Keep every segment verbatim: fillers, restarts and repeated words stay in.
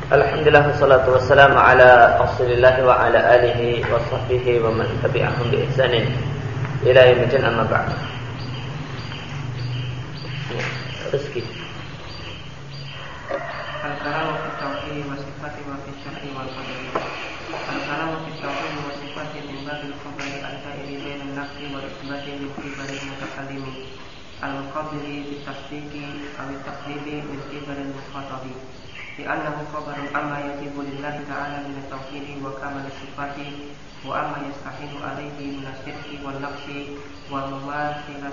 Alhamdulillah wassalatu wassalamu ala Rasulillah wa ala alihi wa sahbihi wa man tabi'ahum bi ihsanin ila yaumil din, amma ba'd. Rezeki. Al-kalamu fi tauhid wa sifati wa fi syar'i wal qadari. Al-kalamu fi tauhid wa sifati min babil khabari al-ta'iri bain an-nafsi wal isbati min qibali al-mutakallimi al-muqabbili bi tasdiqi aw at-taqdibi min qibali al-mukhatabi. لأنه خبر عما يجب لله تعالى من التوحيد وكمال الصفات وعما يستحيل عليه من الشرك والنقص ومماثلة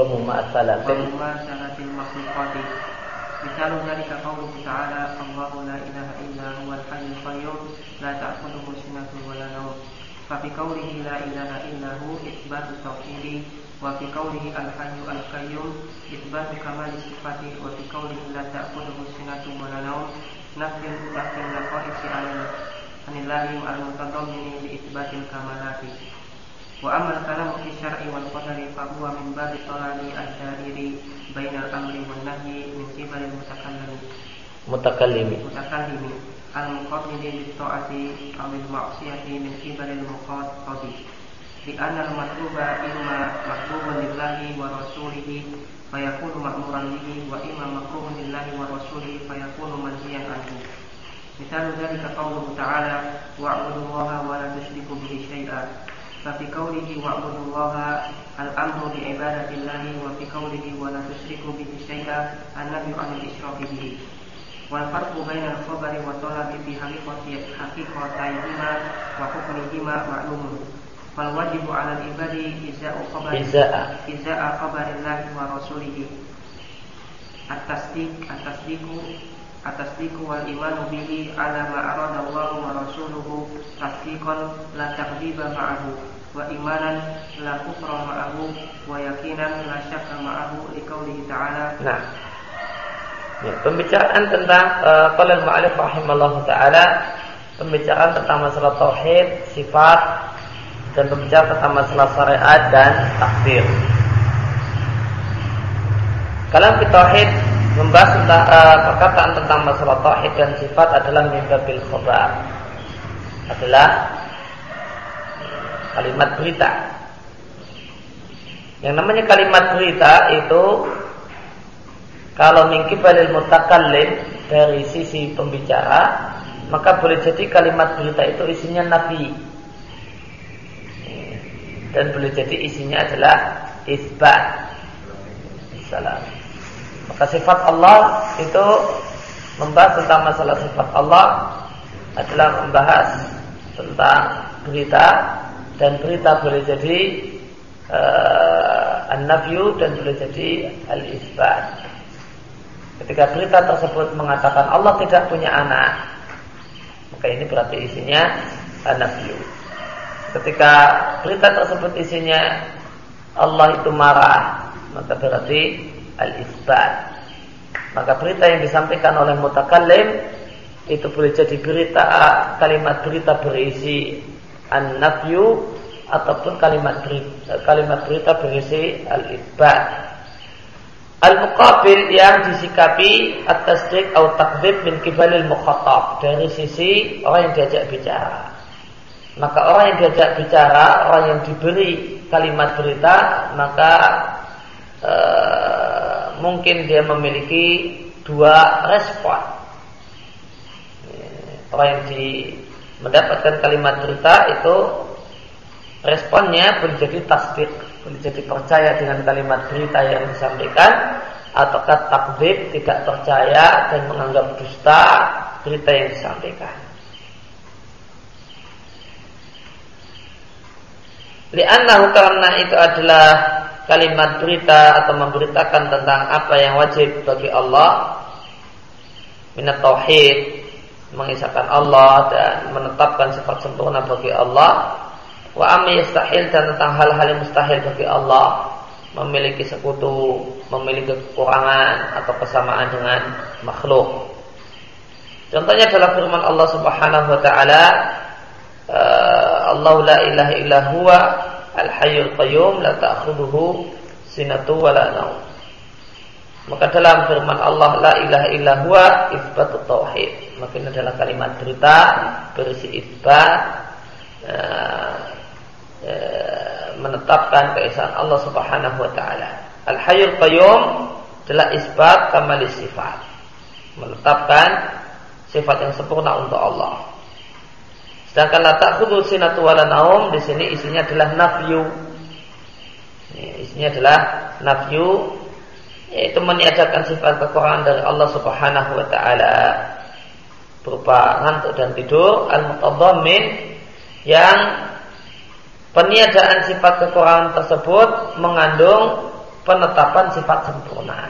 ومماثلة المخلوقات. مثال ذلك قوله تعالى: الله لا إله إلا هو الحي القيوم لا تأخذه سنة ولا نوم. ففي قوله لا إله إلا هو إثبات التوحيد، وفي قوله الحي القيوم إثبات كمال الصفات، وفي قوله لا تأخذه سنة ولا نوم نفي نفي النقائص عن الله المتضمن لإثبات الكمالات. وأما الكلام في الشرع والقدر فهو من باب الطلال الدائر بين الأمر والنهي من قبل المتكلم متكلم متكلم المقابل للطاعة أو المعصية من قبل المخاطب، لأن المطلوب إما محبوب لله ورسوله فيكون مأمورا به، وإما مكروه لله ورسوله فيكون منهيا عنه. مثال ذلك قوله تعالى: واعبدوا الله ولا تشركوا به شيئا. ففي قوله واعبدوا الله الأمر بعبادة الله، وفي قوله ولا تشركوا به شيئا النهي عن الإشراك به. والفرق بين الخبر والطلب في حقيقتيهما وحكمهما معلوم. فالواجب على العباد إزاء خبر إزاء خبر الله ورسوله التصديق التصديق التصديق والإيمان به على ما أراد الله ورسوله تصديقا لا تكذيب معه، وإيمانا لا كفر معه، ويقينا لا شك معه، لقوله تعالى. Nah, ya, pembicaraan tentang qala al-mu'allif rahimallahu taala, pembicaraan tentang masalah tauhid, sifat, dan berbicara tentang masalah syariat dan takdir. Kalam fi tauhid membahas tentang uh, perkataan tentang masalah tauhid dan sifat adalah min babil khabar, adalah kalimat berita. Yang namanya kalimat berita itu kalau min qibalil mutakallim, dari sisi pembicara, maka boleh jadi kalimat berita itu isinya nafi, dan boleh jadi isinya adalah isbat. Salam. Maka sifat Allah itu membahas tentang masalah sifat Allah adalah membahas tentang berita, dan berita boleh jadi uh, an-nafyu dan boleh jadi al-isbat. Ketika berita tersebut mengatakan Allah tidak punya anak, maka ini berarti isinya an-nafyu. Ketika berita tersebut isinya Allah itu marah, maka berarti al-isbat. Maka berita yang disampaikan oleh mutakallim itu boleh jadi berita, kalimat berita berisi an-nafyu, ataupun kalimat berita, kalimat berita berisi al-isbat. Al-muqabil yang disikapi at-tasdiq atau takdzib min qibalil mukhatab, dari sisi orang yang diajak bicara. Maka orang yang diajak bicara, orang yang diberi kalimat berita, maka e, mungkin dia memiliki dua respon. Orang yang di, mendapatkan kalimat berita itu responnya boleh jadi tasdik, boleh jadi percaya dengan kalimat berita yang disampaikan, ataukah takdzib, tidak percaya dan menganggap dusta berita yang disampaikan. Li'annahu, karena itu adalah kalimat berita atau memberitakan tentang apa yang wajib bagi Allah, minat tauhid, mengisahkan Allah dan menetapkan sifat sempurna bagi Allah, wa amma yastahil, dan tentang hal-hal yang mustahil bagi Allah, memiliki sekutu, memiliki kekurangan atau kesamaan dengan makhluk. Contohnya adalah firman Allah Subhanahu wa taala, Allah la ilaha illa huwa al-hayyul qayyum la ta'khudhuhu sinatu wa la naum. Maka dalam firman Allah la ilaha illa huwa isbatut tauhid, maka ini adalah kalimat berita berisi isbat uh, uh, menetapkan keesaan Allah Subhanahu wa taala. Al-Hayyul Qayyum adalah isbat kamalis sifat, menetapkan sifat yang sempurna untuk Allah. Sedangkan la ta'khudhu sinatu wala naum, di sini isinya adalah nafyu. Isinya adalah nafyu, yaitu meniadakan sifat kekurangan dari Allah Subhanahu wa taala berupa ngantuk dan tidur, al-mutadhammin, yang peniadaan sifat kekurangan tersebut mengandung penetapan sifat sempurna.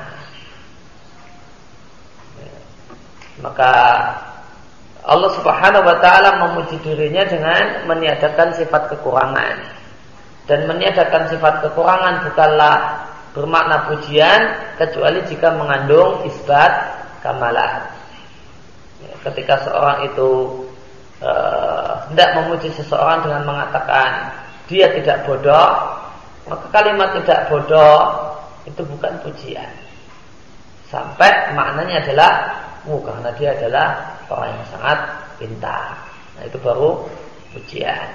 Maka Allah Subhanahu wa taala memuji dirinya dengan meniadakan sifat kekurangan. Dan meniadakan sifat kekurangan bukanlah bermakna pujian kecuali jika mengandung isbat kamalah. Ketika seorang itu uh, hendak memuji seseorang dengan mengatakan dia tidak bodoh, maka kalimat tidak bodoh itu bukan pujian. Sampai maknanya adalah oh, karena dia adalah orang yang sangat pintar. Nah, itu baru pujian.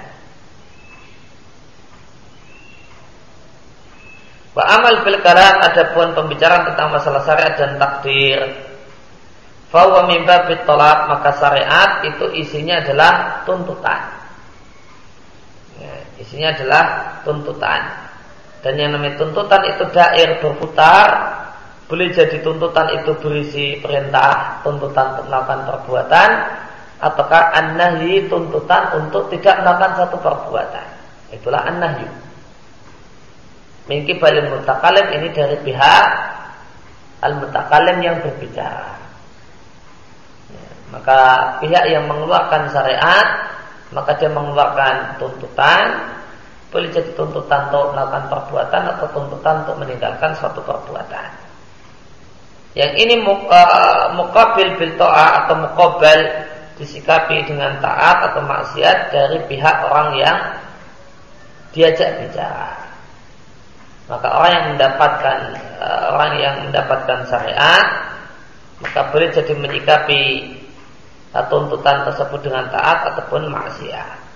Wa amal bil kalam, adapun pembicaraan tentang masalah syariat dan takdir, fa huwa min babit talab, maka syariat itu isinya adalah tuntutan. Ya, isinya adalah tuntutan. Dan yang namanya tuntutan itu dair berputar. Boleh jadi tuntutan itu berisi perintah, tuntutan untuk melakukan perbuatan, ataukah an-nahyi, tuntutan untuk tidak melakukan satu perbuatan. Itulah an-nahyu. Min qibalil mutakalim, ini dari pihak al-mutakalim yang berbicara. Ya, maka pihak yang mengeluarkan syariat, maka dia mengeluarkan tuntutan. Boleh jadi tuntutan untuk melakukan perbuatan atau tuntutan untuk meninggalkan suatu perbuatan. Yang ini muqabil bil ta'ah atau muqabal, disikapi dengan taat atau maksiat dari pihak orang yang diajak bicara. Maka orang yang mendapatkan orang yang mendapatkan syariat, maka boleh jadi menyikapi tuntutan tersebut dengan taat ataupun maksiat.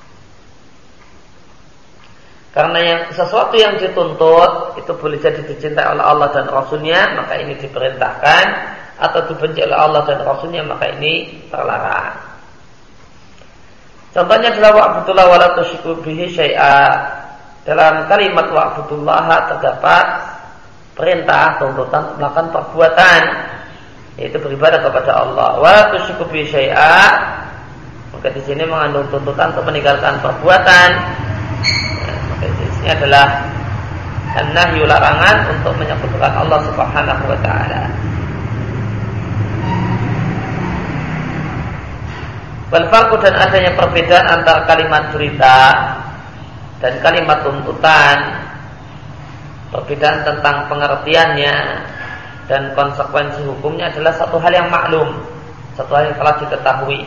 Karena yang sesuatu yang dituntut itu boleh jadi dicintai oleh Allah dan Rasulnya, maka ini diperintahkan, atau dibenci oleh Allah dan Rasulnya, maka ini terlarang. Contohnya adalah wa'budullah wa la tusyriku bihi syai'a. Dalam kalimat wa'budullah terdapat perintah, tuntutan melakukan perbuatan, yaitu beribadah kepada Allah. Wa la tusyriku bihi syai'a, maka di sini mengandung tuntutan untuk meninggalkan perbuatan. Ini adalah an-nahyu, larangan untuk menyekutukan Allah Subhanahu wa taala. Wal farqu, dan adanya perbedaan antara kalimat berita dan kalimat tuntutan, perbedaan tentang pengertiannya dan konsekuensi hukumnya adalah satu hal yang maklum, satu hal yang telah diketahui.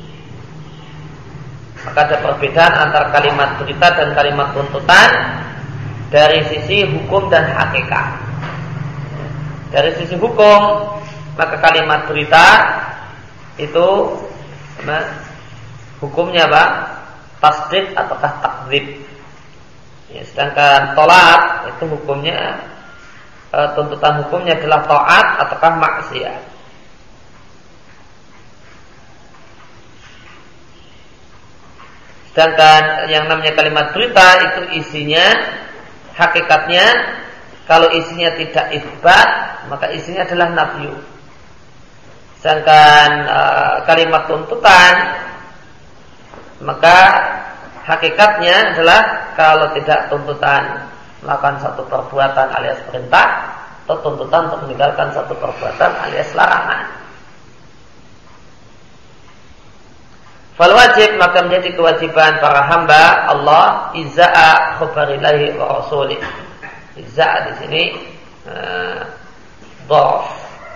Maka ada perbedaan antara kalimat berita dan kalimat tuntutan dari sisi hukum dan hakikat. Dari sisi hukum, maka kalimat berita itu nah, hukumnya apa? Tasdid ataukah takdzib. Ya, sedangkan tolak itu hukumnya, e, tuntutan hukumnya adalah taat ataukah maksiat. Sedangkan yang namanya kalimat berita itu isinya, hakikatnya, kalau isinya tidak isbat, maka isinya adalah nafyu. Sedangkan e, kalimat tuntutan, maka hakikatnya adalah kalau tidak tuntutan melakukan satu perbuatan alias perintah, atau tuntutan untuk meninggalkan satu perbuatan alias larangan. Fal wajib, maka menjadi kewajiban para hamba Allah izaa khabarillahi wa rasulih. Izaa di sini uh, dhaf,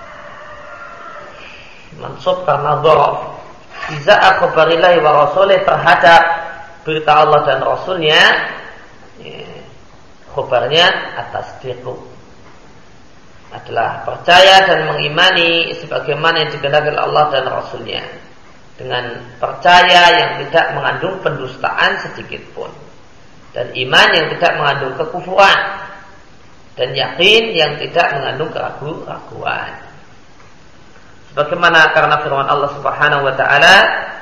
mansub karena dhaf. Izaa khabarillahi wa rasulih, terhadap berita Allah dan Rasulnya, ya, khabarnya atas diku. adalah percaya dan mengimani sebagaimana yang dikehendaki oleh Allah dan Rasulnya, dengan percaya yang tidak mengandung pendustaan sedikit pun, dan iman yang tidak mengandung kekufuran, dan yakin yang tidak mengandung keraguan-raguan. Sebagaimana karena firman Allah Subhanahu wa taala,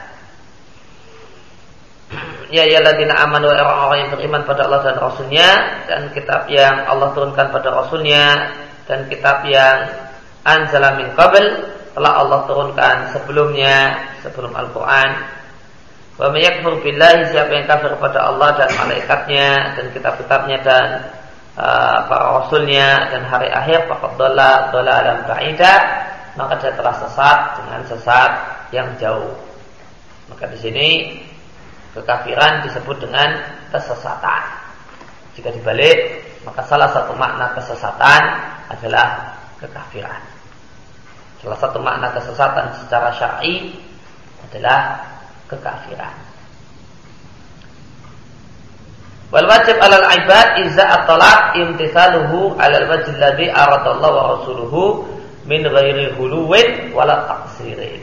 ya ayyuhalladzina amanu, orang-orang yang beriman pada Allah dan Rasulnya, dan kitab yang Allah turunkan pada Rasulnya, dan kitab yang anzala min qabl, telah Allah turunkan sebelumnya, sebelum Al-Quran. Wa may yakfur billahi, siapa yang kafir kepada Allah dan malaikatnya dan kitab-kitabnya dan uh, para rasulnya dan hari akhir, faqad dhalla dhalalan ba'ida, maka dia telah sesat dengan sesat yang jauh. Maka di sini kekafiran disebut dengan kesesatan. Jika dibalik, maka salah satu makna kesesatan adalah kekafiran. Salah satu makna kesesatan secara syar'i adalah kekafiran. Wal wajib 'alal 'ibad iza at-talaq imtithaluhu 'alal wajhi alladhi aradallahu wa rasuluhu min ghairi huluwin wala taqsirin.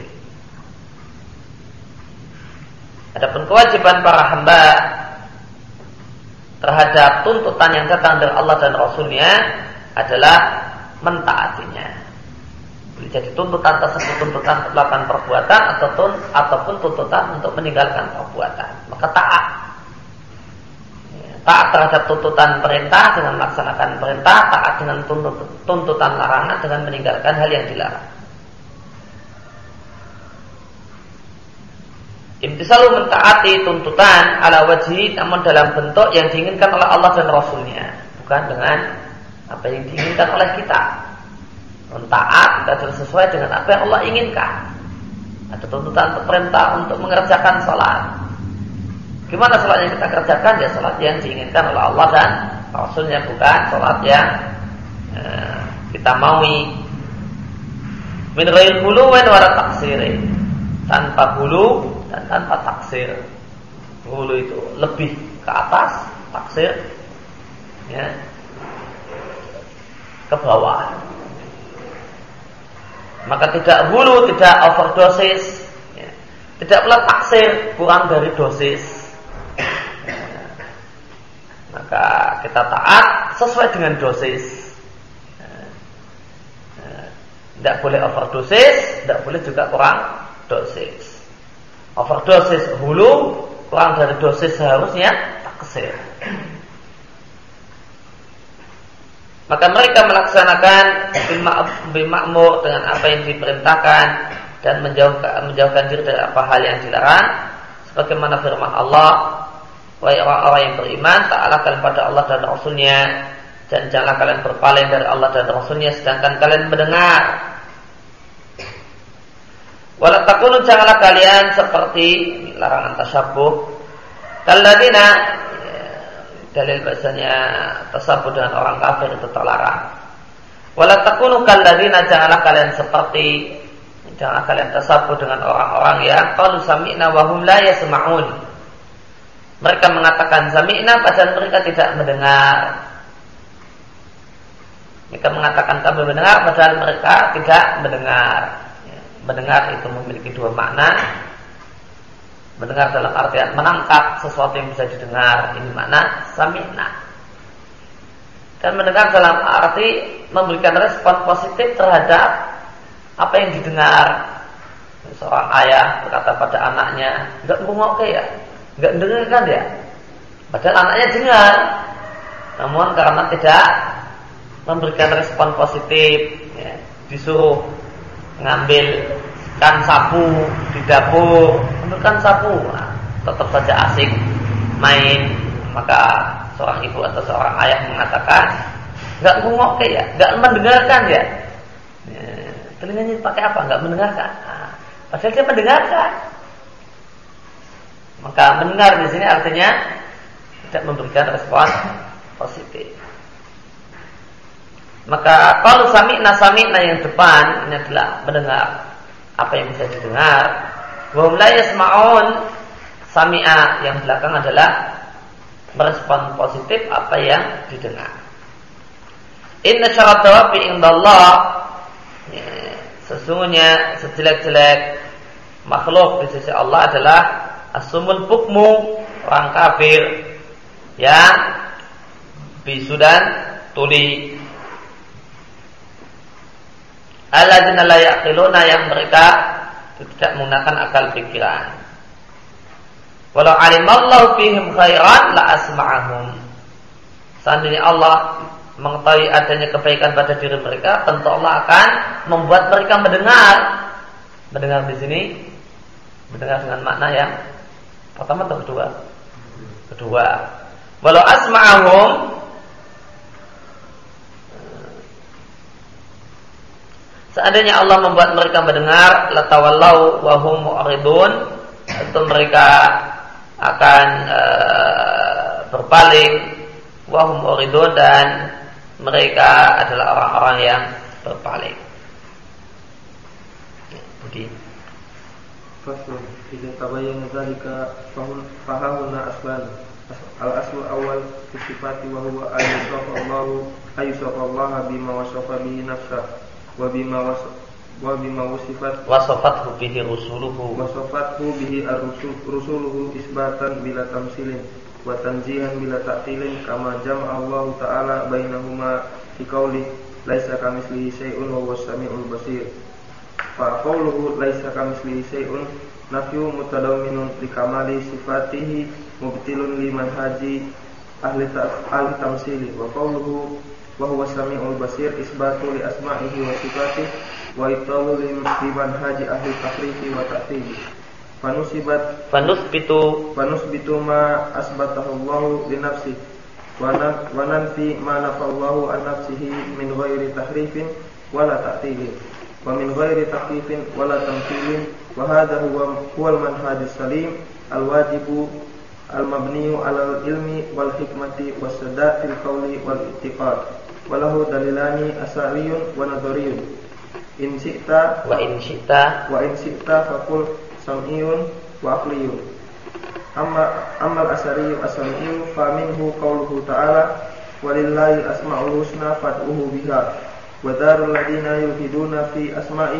Adapun kewajiban para hamba terhadap tuntutan yang datang dari Allah dan Rasulnya adalah mentaatinya. Boleh jadi tuntutan tersebut tuntutan untuk melakukan perbuatan ataupun ataupun tuntutan untuk meninggalkan perbuatan. Maka taat. Taat terhadap tuntutan perintah dengan melaksanakan perintah, taat dengan tuntutan larangan dengan meninggalkan hal yang dilarang. Imtisalu mentaati tuntutan ala wajhi, namun dalam bentuk yang diinginkan oleh Allah dan Rasulnya, bukan dengan apa yang diinginkan oleh kita. Taat adalah sesuai dengan apa yang Allah inginkan. Ada tuntutan untuk perintah untuk mengerjakan salat. Gimana salat yang kita kerjakan? Ya salat yang diinginkan oleh Allah dan Rasulnya, bukan salat yang eh, kita maui. Min ghairi huluwin wala taqsirin, tanpa hulu dan tanpa taksir. Hulu itu lebih ke atas, taksir ya ke bawah. Maka tidak hulu, tidak overdosis ya. Tidak pula taksir, kurang dari dosis ya. Maka kita taat sesuai dengan dosis ya. Ya. Tidak boleh overdosis, tidak boleh juga kurang dosis. Overdosis hulu, kurang dari dosis seharusnya taksir. Maka mereka melaksanakan bil ma'mur dengan apa yang diperintahkan dan menjauhkan, menjauhkan diri dari apa hal yang dilarang, sebagaimana firman Allah, wahai orang-orang yang beriman, taatlah kalian pada Allah dan Rasulnya, dan janganlah kalian berpaling dari Allah dan Rasulnya sedangkan kalian mendengar. Wala takunu, janganlah kalian seperti larangan tasyabuh, kalladzina, dalil bahasanya tasabuh dengan orang kafir itu terlarang. Wala takunu kalladzina, janganlah kalian seperti, janganlah kalian tasabuh dengan orang-orang yang qalu sami'na wa hum la yasma'un. Mereka mengatakan sami'na padahal mereka tidak mendengar. Mereka mengatakan kami mendengar padahal mereka tidak mendengar. Mendengar itu memiliki dua makna. Mendengar dalam artian menangkap sesuatu yang bisa didengar, ini makna sami'na. Dan mendengar dalam arti memberikan respon positif terhadap apa yang didengar. Seorang ayah berkata pada anaknya, enggak ngomong oke ya, enggak dengarkan ya. Padahal anaknya dengar, namun karena tidak memberikan respon positif ya, disuruh ngambil kan sapu di dapur, ambilkan sapu, nah, tetap saja asik main. Maka seorang ibu atau seorang ayah mengatakan, nggak ngomong ya, nggak mendengarkan ya. ya telinganya pakai apa? Nggak mendengarkan. Nah, padahal dia mendengarkan. Maka mendengar di sini artinya tidak memberikan respon positif. Maka kalau sami'na sami'na yang depan ini adalah mendengar apa yang bisa didengar. Wa hum la yasma'un, sami'a yang belakang adalah merespon positif apa yang didengar. Inna syarat dawabi indallah, sesungguhnya sejelek-jelek makhluk di sisi Allah adalah as-sumul bukmu, orang kafir yang bisu dan tuli, alladzina la yaqiluna, yang mereka tidak menggunakan akal pikiran. Walau alimallahu fihim khairan la asma'ahum, seandainya Allah mengetahui adanya kebaikan pada diri mereka, tentu Allah akan membuat mereka mendengar. Mendengar di sini mendengar dengan makna yang pertama atau kedua? Kedua. Walau asma'ahum, seandainya Allah membuat mereka mendengar, latawallau wa hum mu'ridun, tentu mereka akan uh, berpaling, wa hum mu'ridun, dan mereka adalah orang-orang yang berpaling. Budi. Fasl idza tabayyana dzalika fahuna aslan al-asl awal fi sifati wa huwa ayyusafallahu ayyusafallaha bima wasafa bihi nafsa wa bima wa bima wasifat wasafathu bihi rusuluhu wasafathu bihi ar-rusuluhu isbatan bila tamsilin wa tanzihan bila ta'tilin, kama jama'a Allah ta'ala bainahuma fi qawli laisa kamitslihi syai'un wa huwas samiul basir. Fa qawluhu laisa kamitslihi syai'un nafyu mutadamminun li kamali sifatihi mubtilun li manhaji ahli ahli tamsili, wa qawluhu wa huwas samiul basir isbatu li asma'ihi wa sifatihi wa ibtalu li manhaji ahli tahrifi wa ta'tili. Fanusibat fanusbitu fanusbitu ma asbatahu Allahu li nafsihi wa nanfi ma nafallahu an nafsihi min ghairi tahrifin wala ta'tilin wa min ghairi takyifin wala tamthilin, wa hadha huwa huwal manhajus salim al-wajibu al-mabniyu 'alal ilmi wal hikmati was sadaqil qawli wal i'tiqad, wa lahu dalilani asariyun wa nadhariyun. In syi'ta wa in syi'ta wa in syi'ta faqul sam'iyun wa aqliyun. Amma amal asariyu as-sam'iyu fa minhu qawluhu ta'ala walillahi asma'ul husna fad'uhu biha wa darul ladina yulhiduna fi asma'i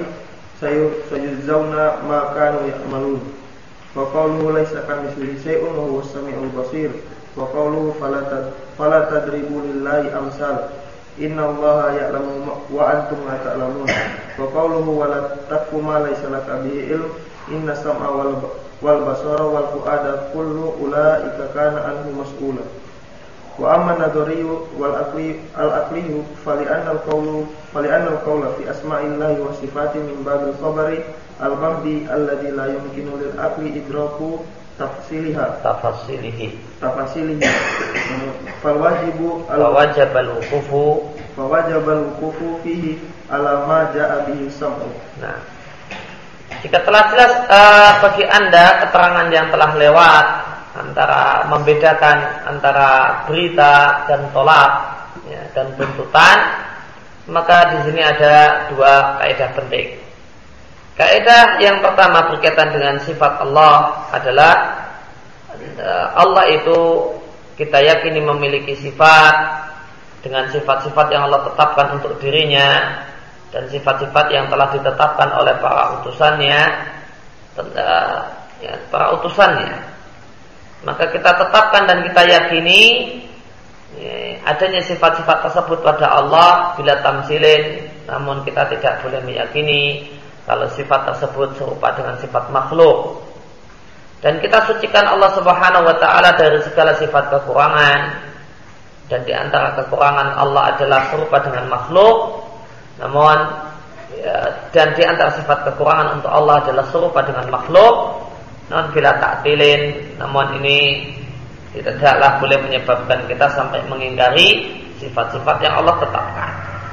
sayujzauna ma kanu ya'malun, wa qawluhu laysa kamitslihi syai'un wa huwas sami'ul basir, wa qawluhu fala tadribu lillahi amsal innallaha ya'lamu wa antum la ta'lamun, wa qawluhu wala taqfu ma laysa laka bihi ilm inna sam'a wal, wal basara wal fu'ada kullu ulaika kana anhu mas'ula. Wa amma nadhariyu wal aqli al aqliyu fali anna al qawlu fali anna al qawla fi asma'illahi wa sifati min babil khabari al mahdi alladhi la yumkinu lil aqli idraku tafsiliha tafasilihi tafasilihi fal wajibu al wajibal wuqufu fa wajibal wuqufu fihi ala ma ja'a bihi sam'u. Nah, jika telah jelas uh, bagi Anda keterangan yang telah lewat antara membedakan antara berita dan tolak, ya, dan tuntutan, maka di sini ada dua kaidah penting. Kaidah yang pertama berkaitan dengan sifat Allah adalah uh, Allah itu kita yakini memiliki sifat dengan sifat-sifat yang Allah tetapkan untuk dirinya dan sifat-sifat yang telah ditetapkan oleh para utusannya, ya, para utusannya. Maka kita tetapkan dan kita yakini ya, adanya sifat-sifat tersebut pada Allah bila tamsilin, namun kita tidak boleh meyakini kalau sifat tersebut serupa dengan sifat makhluk. Dan kita sucikan Allah Subhanahu wa taala dari segala sifat kekurangan, dan di antara kekurangan Allah adalah serupa dengan makhluk. Namun ya, dan di antara sifat kekurangan untuk Allah adalah serupa dengan makhluk. Namun bila ta'tilin, namun ini tidaklah boleh menyebabkan kita sampai mengingkari sifat-sifat yang Allah tetapkan.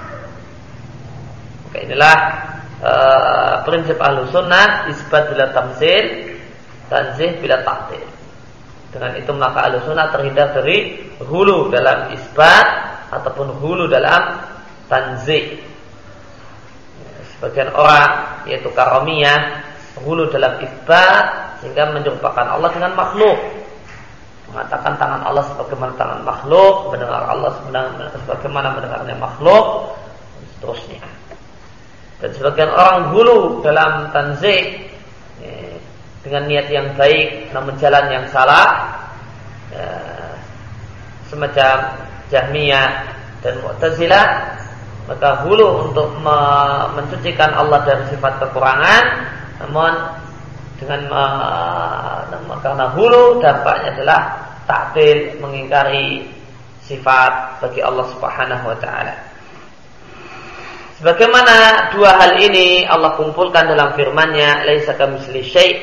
Oke, inilah uh, prinsip Ahlussunnah, isbat bila tamsil, tanzih bila ta'til. Dengan itu maka Ahlussunnah terhindar dari hulu dalam isbat ataupun hulu dalam tanzih. Sebagian orang yaitu karomiyah hulu dalam isbat sehingga menyerupakan Allah dengan makhluk. mengatakan tangan Allah sebagaimana tangan makhluk, mendengar Allah sebagaimana mendengarnya makhluk, dan seterusnya. Dan sebagian orang hulu dalam tanzih ya, dengan niat yang baik namun jalan yang salah, ya, semacam Jahmiyah dan Mu'tazilah, maka hulu untuk mensucikan Allah dari sifat kekurangan, namun dengan uh, karena hulu dampaknya adalah ta'til, mengingkari sifat bagi Allah Subhanahu wa taala. Sebagaimana dua hal ini Allah kumpulkan dalam firman-Nya, laisa kamitslihi syai'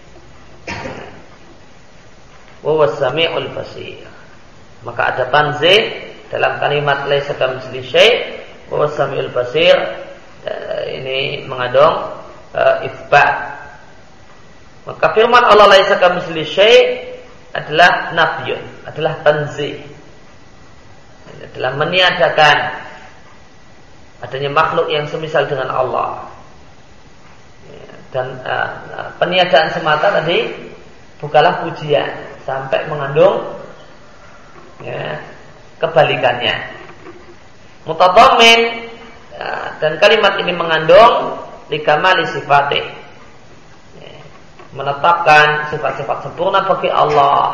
wa huwas samiul basir. Maka ada tanzih dalam kalimat laisa kamitslihi syai' wa huwas samiul basir. Ini mengandung uh, itsbat. Maka firman Allah laisa kamitslihi syai' adalah nafyun, adalah tanzih. Adalah meniadakan adanya makhluk yang semisal dengan Allah. Dan uh, peniadaan semata tadi bukanlah pujian, sampai mengandung ya, kebalikannya. Mutadammin, ya, dan kalimat ini mengandung likamali sifatih, menetapkan sifat-sifat sempurna bagi Allah.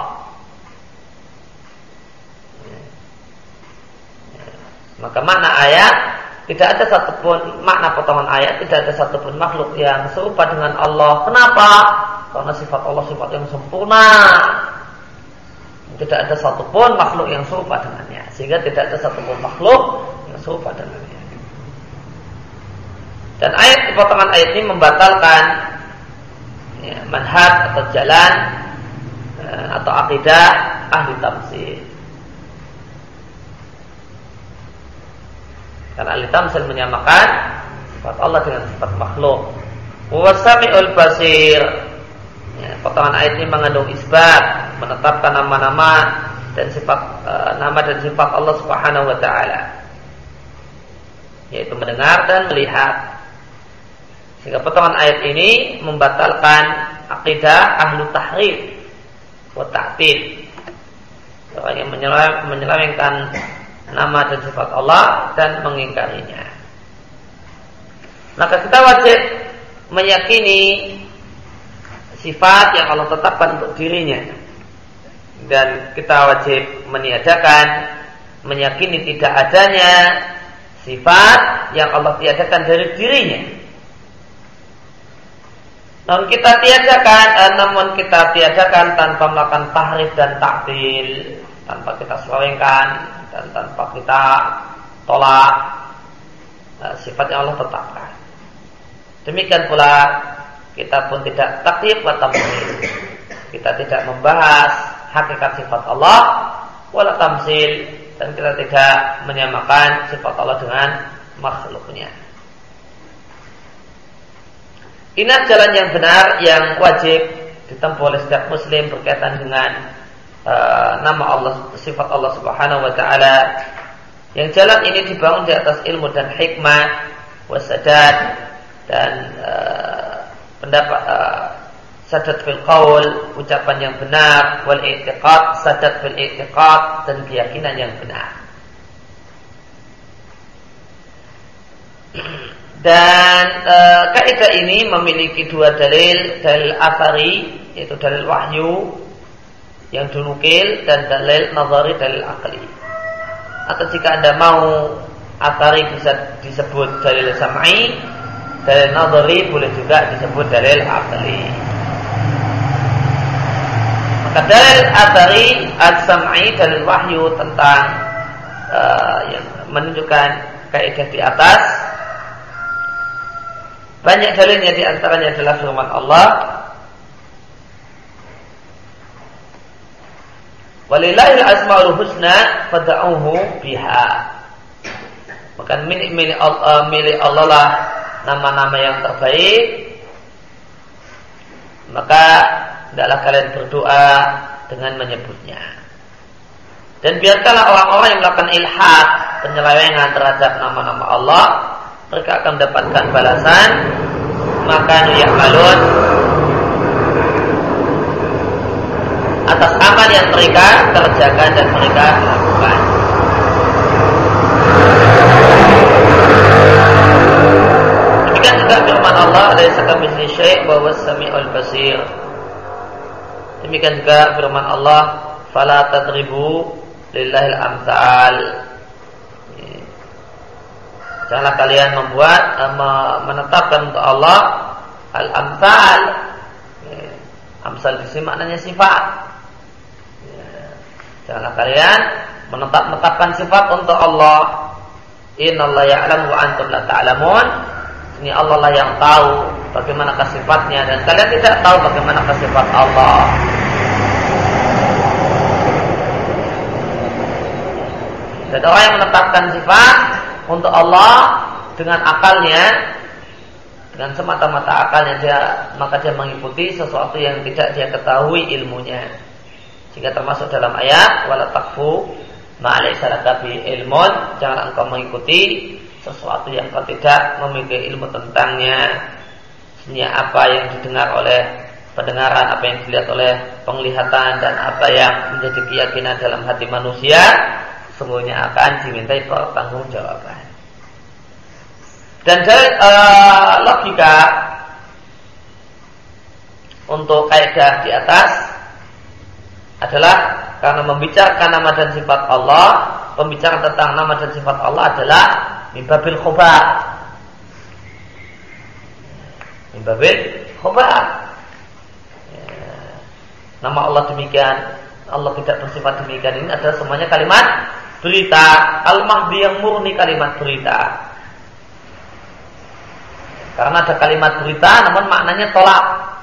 Maka makna ayat, tidak ada satupun makna potongan ayat, tidak ada satupun makhluk yang serupa dengan Allah. Kenapa? Karena sifat Allah sifat yang sempurna. Tidak ada satupun makhluk yang serupa dengannya, sehingga tidak ada satupun makhluk yang serupa dengannya. Dan ayat potongan ayat ini membatalkan ya, manhaj atau jalan atau akidah ahli tamtsil. Karena ahli tamtsil menyamakan sifat Allah dengan sifat makhluk. Wasami'ul basir. Ya, potongan ayat ini mengandung isbat, menetapkan nama-nama dan sifat uh, nama dan sifat Allah Subhanahu wa taala, yaitu mendengar dan melihat. Sehingga potongan ayat ini membatalkan akidah ahlu tahrif wa ta'til, orang yang menyelewengkan nama dan sifat Allah dan mengingkarinya. Maka kita wajib meyakini sifat yang Allah tetapkan untuk dirinya, dan kita wajib meniadakan, meyakini tidak adanya sifat yang Allah tiadakan dari dirinya. Namun kita tiadakan, eh, namun kita tiadakan tanpa melakukan tahrif dan ta'til, tanpa kita selewengkan dan tanpa kita tolak eh, sifat yang Allah tetapkan. Demikian pula kita pun tidak takyif wa tamtsil. Kita tidak membahas hakikat sifat Allah wala tamtsil, dan kita tidak menyamakan sifat Allah dengan makhluknya. Ini jalan yang benar yang wajib ditempuh oleh setiap muslim berkaitan dengan uh, nama Allah, sifat Allah Subhanahu wa taala. Yang jalan ini dibangun di atas ilmu dan hikmah, wasadad, dan uh, pendapat uh, sadat fil qaul, ucapan yang benar, wal i'tiqad, sadat fil i'tiqad, dan keyakinan yang benar. Dan e, kaidah ini memiliki dua dalil, dalil athari, yaitu dalil wahyu yang dinukil, dan dalil nazari, dalil akli. Atau jika Anda mau athari bisa disebut dalil sam'i, dalil nazari boleh juga disebut dalil akli. Maka dalil athari al-sam'i, dalil wahyu tentang e, yang menunjukkan kaidah di atas, banyak dalilnya, di antaranya adalah firman Allah, walillahil asmaul husna fad'uhu biha. Maka milik milik Allah, milik Allah lah nama-nama yang terbaik, maka hendaklah kalian berdoa dengan menyebutnya. Dan biarkanlah orang-orang yang melakukan ilhad, penyelewengan terhadap nama-nama Allah, mereka akan mendapatkan balasan maka ya'malun, atas amal amal yang mereka kerjakan dan mereka lakukan. Demikian juga firman Allah, laisa kamitslihi syai' wa huwas sami'ul basir. Demikian juga firman Allah, fala tadribu lillahil amsal. Janganlah kalian membuat menetapkan untuk Allah al-amsal. Amsal di sini maknanya sifat. Janganlah kalian menetap-netapkan sifat untuk Allah. Innallaha ya'lamu wa antum la ta'lamun. Ini Allah lah yang tahu bagaimana sifatnya dan kalian tidak tahu bagaimana sifat Allah. Dan orang yang menetapkan sifat untuk Allah dengan akalnya, dengan semata-mata akalnya dia, maka dia mengikuti sesuatu yang tidak dia ketahui ilmunya. Jika termasuk dalam ayat wala taqfu ma laysa laka bi ilmun, jangan engkau mengikuti sesuatu yang kau tidak memiliki ilmu tentangnya. Ini apa yang didengar oleh pendengaran, apa yang dilihat oleh penglihatan, dan apa yang menjadi keyakinan dalam hati manusia, semuanya akan dimintai pertanggungjawaban. Dan dari uh, logika untuk kaidah di atas adalah karena membicarakan nama dan sifat Allah, pembicaraan tentang nama dan sifat Allah adalah mimbabil khobar, mimbabil khobar. Ya. Nama Allah demikian, Allah tidak bersifat demikian, ini adalah semuanya kalimat berita, al-mahdi yang murni kalimat berita. Karena ada kalimat berita namun maknanya tolak.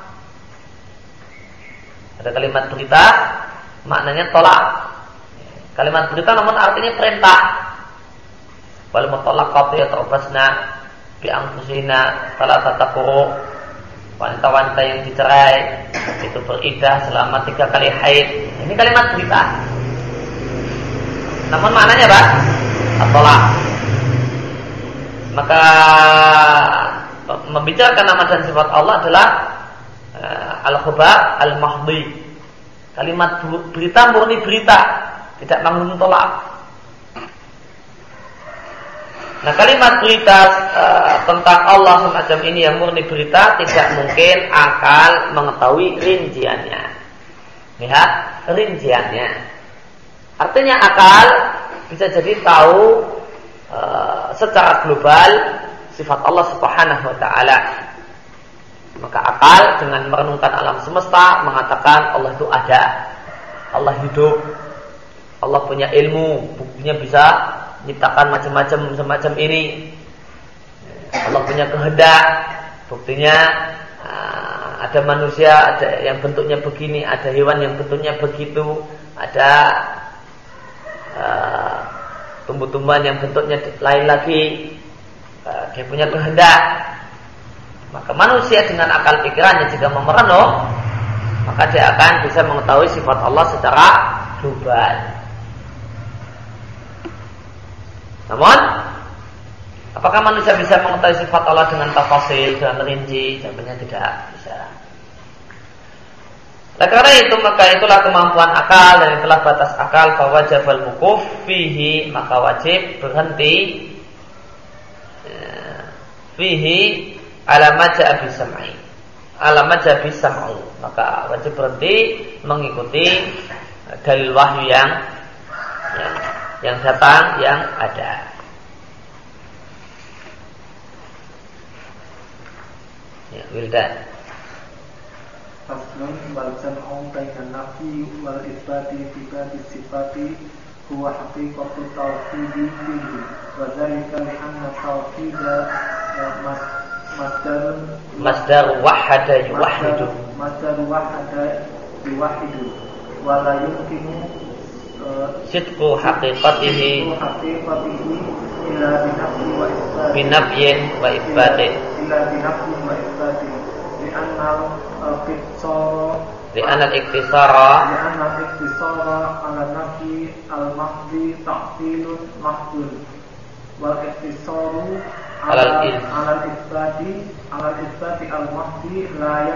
Ada kalimat berita maknanya tolak. Kalimat berita namun artinya perintah. Wal mutallaqatu yata'abbasna bi anfusina thalathata quru. Wanita-wanita yang dicerai itu beriddah selama tiga kali haid. Ini kalimat berita. Namun maknanya apa? Tolak. Maka membicarakan nama dan sifat Allah adalah uh, al-khabar al-mahdi. Kalimat berita murni berita, tidak mengandung tolak. Nah, kalimat berita uh, tentang Allah semacam ini yang murni berita tidak mungkin akal mengetahui rinciannya. Lihat rinciannya. Artinya akal bisa jadi tahu uh, secara global sifat Allah Subhanahu wa ta'ala. Maka akal dengan merenungkan alam semesta mengatakan Allah itu ada, Allah hidup, Allah punya ilmu, buktinya bisa menciptakan macam-macam semacam ini. Allah punya kehendak, buktinya ada manusia ada yang bentuknya begini, ada hewan yang bentuknya begitu, ada uh, tumbuh-tumbuhan yang bentuknya lain lagi. Dia punya kehendak. Maka manusia dengan akal pikirannya jika memerenung, maka dia akan bisa mengetahui sifat Allah secara global. Namun, apakah manusia bisa mengetahui sifat Allah dengan tafasil, dengan rinci? Jawabannya tidak bisa. Nah, karena itu maka itulah kemampuan akal dan itulah batas akal, bahwa wajibul wukuf fihi, maka wajib berhenti fihi alamat jabi sam'i, alamat jabi sam'u, maka wajib berhenti mengikuti dalil wahyu yang yang, yang datang, yang ada. Ya, Wildan. Faslun wal jam'u bainan nafi wal itsbati fi ba'di sifati huwa haqiqatu tauhidi fihi wa dzalika li anna tauhida masdar masdar wahada yuwahidu masdar wahada yuwahidu wa la yumkinu sidqu haqiqatihi haqiqatihi ila binafsi wa isbat binafyin wa isbatin ila binafsi wa isbatin li anna al-qissara li anna al-iktisara li anna al-iktisara ala nafi al-mahdi ta'tilun mahdud wal iktisaru alal il alal isbati alal isbati al mahdi la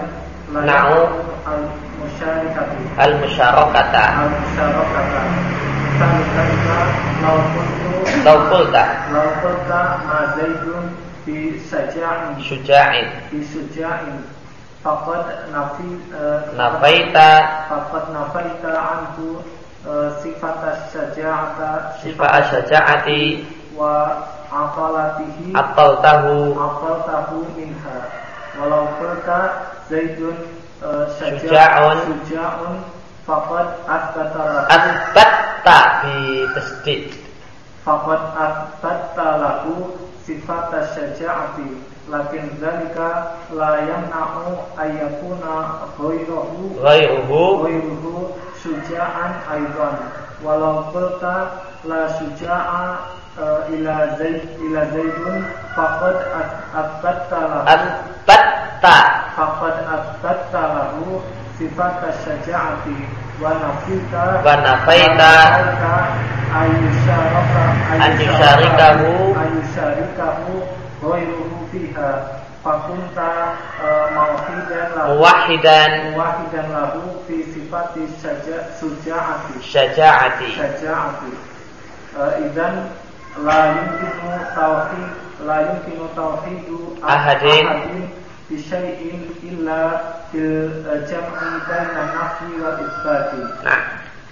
na'u al-musyarakati al-musyarakata al-musyarakata Tamikanka laukultu laukulta laukulta ma zaidun fi saja'in syuja'in fi suja'in faqad nafi nafaita faqad nafaita anhu sifat syaja'ata sifat syaja'ati wa aqalatihi aqaltahu aqaltahu minha walau qulta zaidun syuja'un syuja'un faqad athbata athbatta bi tasdid faqad athbata lahu sifat syaja'ati lakin dzalika la yamna'u ayyakuna ghairuhu ghairuhu ghairuhu syuja'an aidan walau qulta la syuja'a ila zaid ila zaidun faqad athbatta lahu athbatta faqad athbatta lahu sifat syaja'ati wa nafita wa nafaita ayyusharaka ayyusharikahu ayyusharikahu ghairuhu fiha fakunta mauhidan lahu muwahhidan muwahhidan lahu fi sifati syaja'ati syaja'ati syaja'ati idzan la yumkinu tauhid la yumkinu tauhidu ahadin bi syai'in illa fil jam'i baina nafyi wal itsbati. Nah.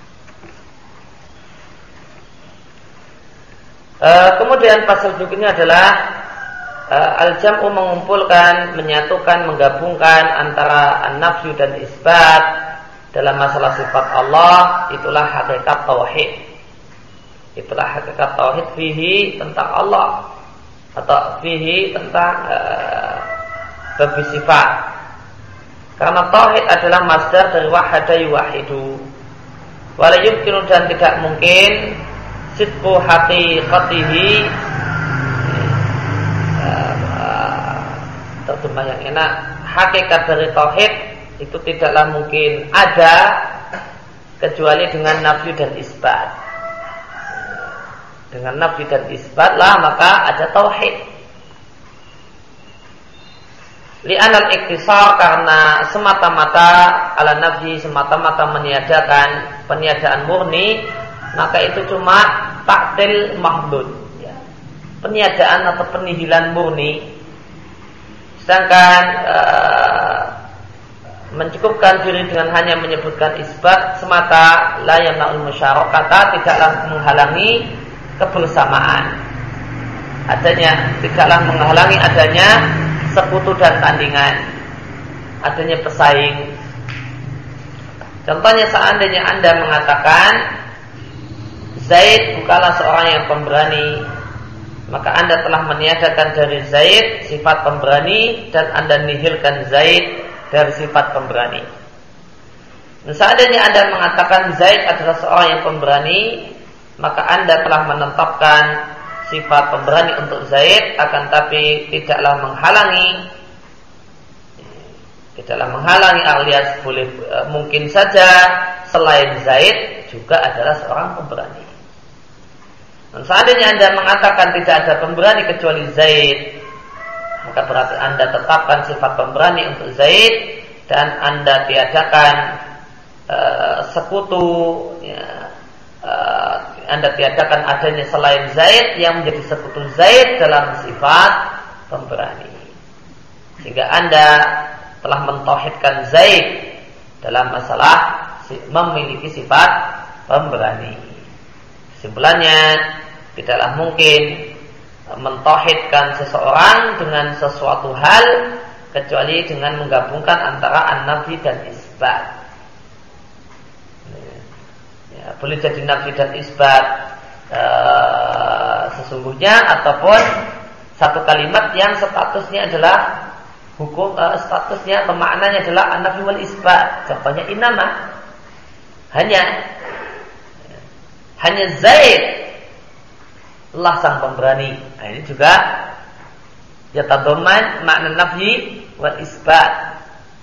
Uh, kemudian pasal berikutnya adalah uh, al-jam'u mengumpulkan, menyatukan, menggabungkan antara an-nafyu dan isbat dalam masalah sifat Allah. Itulah hakikat tauhid. Itulah hakikat tauhid fihi tentang Allah atau fihi tentang uh, babi sifat. Karena tauhid adalah masdar dari wahada yuwahidu. Wala yumkinu dan tidak mungkin sidqu haqiqatihi, terjemah yang enak, hakikat dari tauhid itu tidaklah mungkin ada kecuali dengan nafyu dan isbat. Dengan nafyu dan isbat lah maka ada tauhid. Li'anal iktisar karena semata-mata ala nafyi, semata-mata meniadakan peniadaan murni, maka itu cuma taktil mahdud, ya. Peniadaan atau penihilan murni. Sedangkan uh, mencukupkan diri dengan hanya menyebutkan isbat semata, la yamna'ul musyarakata, tidaklah menghalangi kebersamaan. Adanya tidaklah menghalangi adanya sekutu dan tandingan, adanya pesaing. Contohnya seandainya Anda mengatakan Zaid bukanlah seorang yang pemberani, maka Anda telah meniadakan dari Zaid sifat pemberani dan Anda nihilkan Zaid dari sifat pemberani. Dan seandainya Anda mengatakan Zaid adalah seorang yang pemberani, maka Anda telah menetapkan sifat pemberani untuk Zaid, akan tapi tidaklah menghalangi tidaklah menghalangi alias boleh e, mungkin saja selain Zaid juga adalah seorang pemberani. Dan seandainya Anda mengatakan tidak ada pemberani kecuali Zaid, maka berarti Anda tetapkan sifat pemberani untuk Zaid dan Anda tiadakan e, sekutu, ya, e, Anda tiadakan adanya selain Zaid yang menjadi sekutu Zaid dalam sifat pemberani. Sehingga Anda telah mentauhidkan Zaid dalam masalah memiliki sifat pemberani. Kesimpulannya, tidaklah mungkin mentauhidkan seseorang dengan sesuatu hal kecuali dengan menggabungkan antara an-nafi dan isbat. Ya, boleh jadi nafi dan isbat e, sesungguhnya, ataupun satu kalimat yang statusnya adalah hukum, e, statusnya atau maknanya adalah an-nafi wal isbat. Contohnya innama, hanya hanya Zaid lah sang pemberani. Nah, ini juga yatadamman makna nafi wal isbat.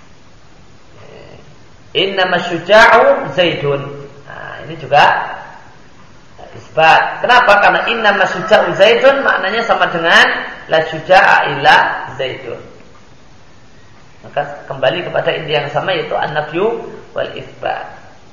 Innama syuja'u Zaidun. Ini juga isbat. Kenapa? Karena innama syuja'u Zaidun maknanya sama dengan la syuja'a illa Zaidun. Maka kembali kepada inti yang sama, yaitu an-nafyu wal itsbat.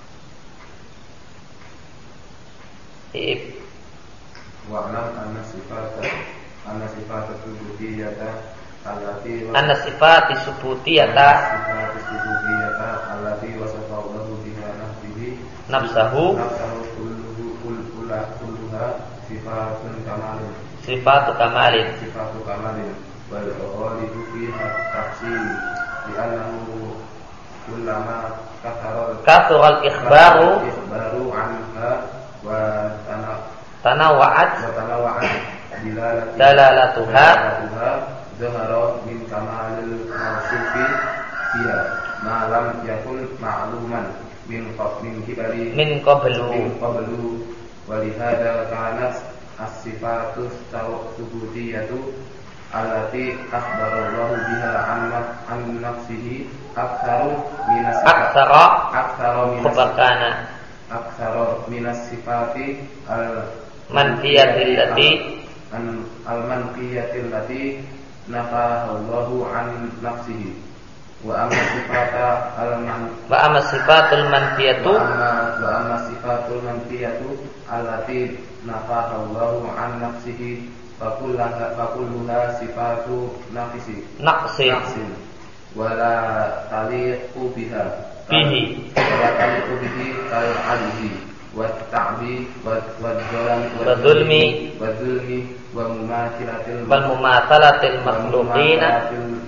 Wa'lam anna sifata anna sifata subutiyata allati anna sifati subutiyata sifati subutiyata allati wasafa Allahu biha nafsihi nafsahu nafsahu kulluhu kulluha kulluha sifatun kamalin sifatu kamalin sifatu kamalin wal ghalibu fiha tafsil di annahu kullama kathara kathara al-ikhbaru ikhbaru anha wa tanah tanawa'at wa tanawa'at dilalati dalalatuha zahara min kamalil mawsufi fiha ma lam yakun ma'luman min min kibari min qablu min qablu wa lihada kanat as-sifatu subutiyatu allati akhbarallahu biha an nafsihi aktsaru min aktsara aktsara min khabakana aktsara min as-sifati al manfiyatil lati al manfiyatil lati nafahallahu an nafsihi wa amma sifata al man wa amma sifatul manfiyatu wa amma sifatul manfiyatu allati nafahallahu an nafsihi fakullaha fakulluha sifatu nafsi naqsin nafsin wala taliqu biha bihi wala taliqu bihi kal alihi wa ta'bi wa dhalam wa dhulmi wa dhulmi wa mumathilatil wal mumathalatil makhluqina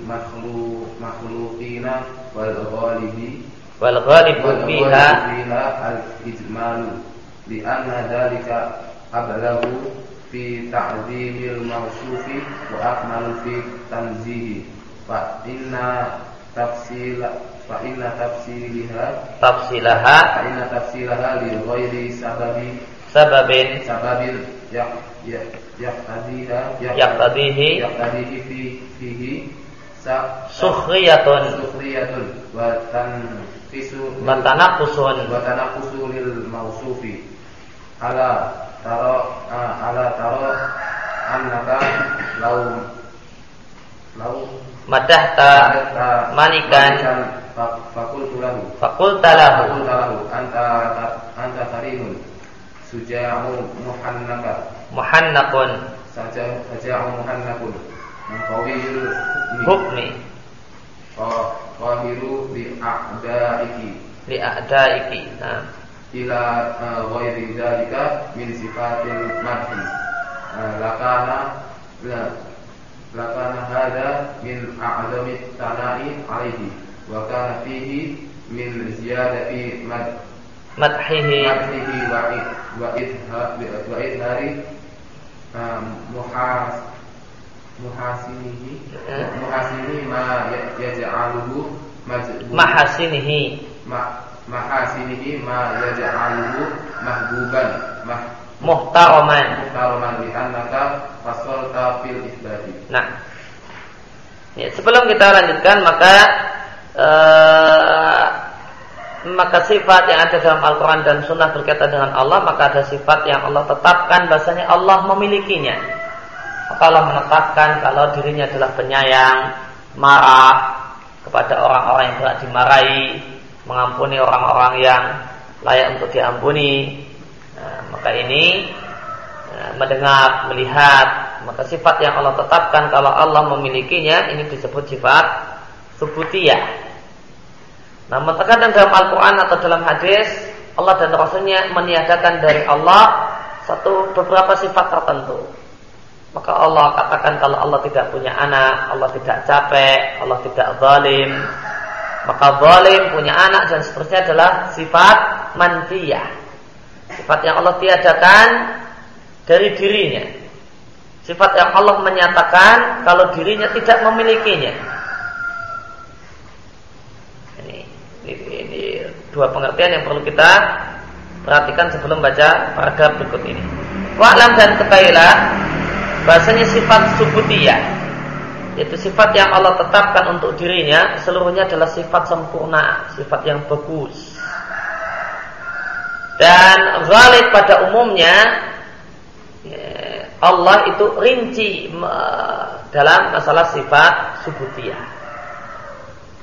makhluqina wal ghalibi wal ghalibu biha al ijmalu li anna dhalika ablahu fi ta'zimil mawsufi wa akmalu fi tanzihi fa inna tafsila fa inna tafsiliha tafsilaha fa inna tafsilaha li ghairi sababi sababin sababil ya ya yaqtadiha yaqtadihi yaqtadihi fi fihi sa sukhriyatun sukhriyatun wa tanqisu wa tanaqqusun wa tanaqqusu lil mawsufi ala taro ala taro annaka law law madahta manikan fakultu lahu fakulta lahu fakultu lahu anta anta karimun suja'u muhannaka muhannakun saja suja'u muhannakun qawiyul hukmi qahiru li a'daiki li a'daiki nah ila ghairi dzalika min sifatil madhi lakana la lakana hada min a'zami tana'i alaihi wa kana fihi min ziyadati mad madhihi madhihi wa wa idha wa idhari muhas muhasinihi muhasini ma yaj'aluhu mahasinihi ma mahasinihi ma yaj'aluhu mahbuban mah muhtaraman muhtaraman li annaka fasalta fil isbati. Nah, ya, sebelum kita lanjutkan maka ee, maka sifat yang ada dalam Al-Quran dan Sunnah berkaitan dengan Allah, maka ada sifat yang Allah tetapkan bahasanya Allah memilikinya. Maka Allah menetapkan kalau dirinya adalah penyayang, marah kepada orang-orang yang berat dimarahi, mengampuni orang-orang yang layak untuk diampuni. Nah, maka ini nah, mendengar, melihat, maka sifat yang Allah tetapkan kalau Allah memilikinya ini disebut sifat subutiyah. Namun terkadang dalam Al-Quran atau dalam hadis Allah dan Rasulnya meniadakan dari Allah satu beberapa sifat tertentu. Maka Allah katakan kalau Allah tidak punya anak, Allah tidak capek, Allah tidak zalim. Maka zalim, punya anak dan seterusnya adalah sifat manfiyah, sifat yang Allah tiadakan dari dirinya, sifat yang Allah menyatakan kalau dirinya tidak memilikinya. Ini, ini, ini dua pengertian yang perlu kita perhatikan sebelum baca paragraf berikut ini. Wa'lam dan ketahuilah bahasanya sifat subutiyah, yaitu sifat yang Allah tetapkan untuk dirinya, seluruhnya adalah sifat sempurna, sifat yang bagus. Dan ghalib pada umumnya Allah itu rinci dalam masalah sifat subutiyah.